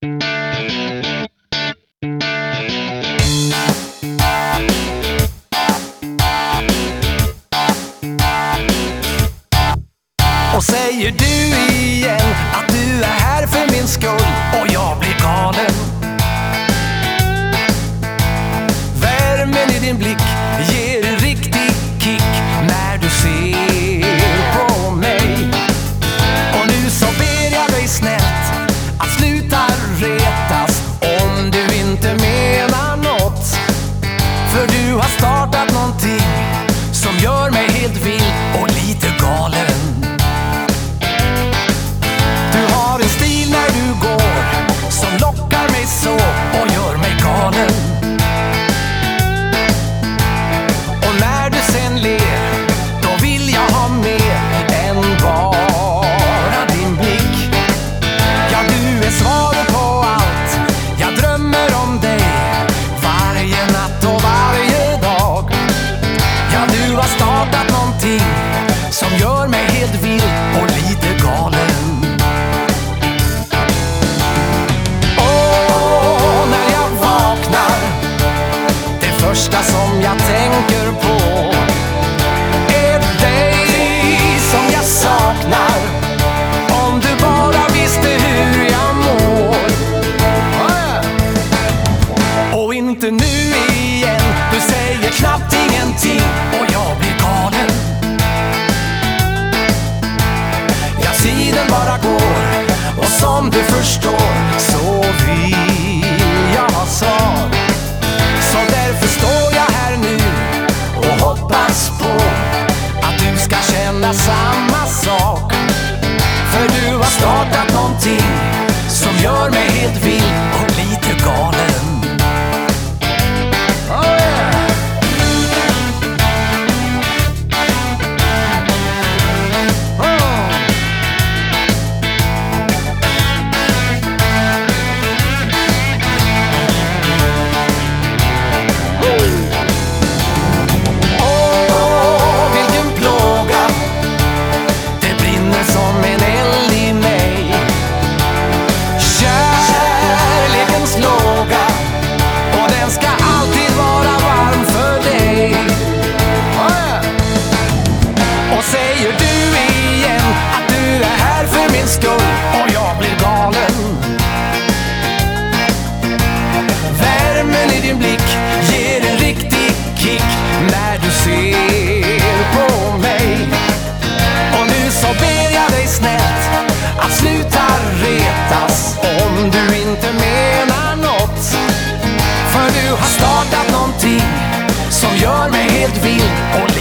Och säger du igen att du är här för min skull, och jag blir galen. Värmen i din blick ger en riktig kick när du ser på mig. Och nu så ber jag dig snällt att sluta retas om du inte menar något. För du har startat någonting som gör mig helt vild och lite galen. Så, och gör mig galen. Och när du sen ler, då vill jag ha mer än bara din blick. Ja, du är svaret på allt. Jag drömmer om dig varje natt och varje dag. Ja, du har startat någonting som gör mig helt vild och lite galen. Första som jag tänker på är dig som jag saknar. Om du bara visste hur jag mår. Och inte nu igen, du säger knappt ingenting och jag blir galen. Ja, tiden bara går, och som du förstår så vill jag ha svar. Så därför står jag här nu och hoppas på att du ska känna samma sak. För du har startat någonting som gör mig helt vild och lite galen. Oh yeah. Och jag blir galen. Värmen i din blick ger en riktig kick när du ser på mig. Och nu så ber jag dig snällt att sluta retas om du inte menar något. För du har startat någonting som gör mig helt vild och